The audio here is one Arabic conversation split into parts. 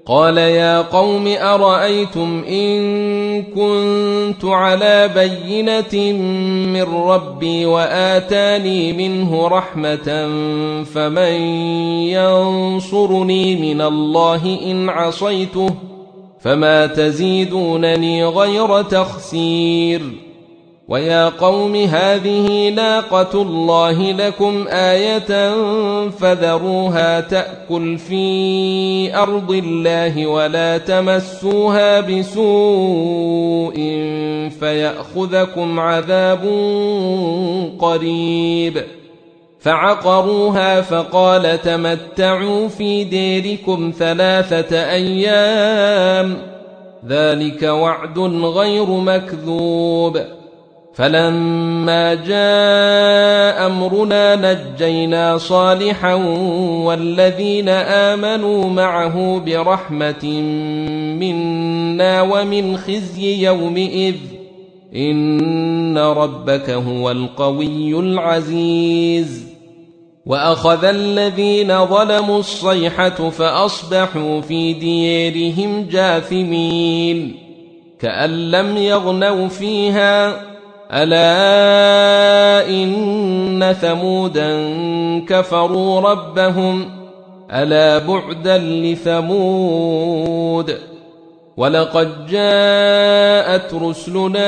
قال يا قوم أرأيتم إن كنت على بينة من ربي وآتاني منه رحمة فمن ينصرني من الله إن عصيته فما تزيدونني غير تخسير ويا قوم هذه ناقة الله لكم آية فذروها تأكل في أرض الله ولا تمسوها بسوء فيأخذكم عذاب قريب فعقروها فقال تمتعوا في ديركم 3 أيام ذلك وعد غير مكذوب فلما جاء أمرنا نجينا صالحا والذين آمنوا معه برحمة منا ومن خزي يومئذ إن ربك هو القوي العزيز وأخذ الذين ظلموا الصيحة فأصبحوا في ديارهم جاثمين كأن لم يغنوا فيها ألا إن ثمودا كفروا ربهم ألا بعدا لثمود ولقد جاءت رسلنا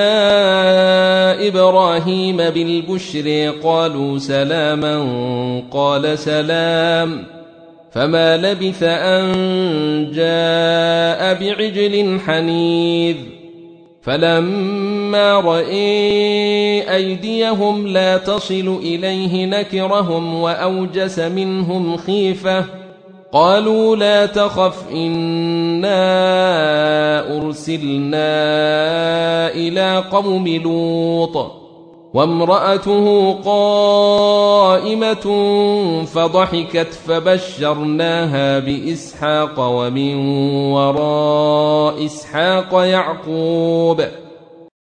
إبراهيم بالبشر قالوا سلاما قال سلام فما لبث أن جاء بعجل حنيذ فلما رأى أيديهم لا تصل إليه نكرهم وأوجس منهم خيفة قالوا لا تخف إنا أرسلنا إلى قوم لوط وامرأته قائمة فضحكت فبشرناها بإسحاق ومن وراء إسحاق يعقوب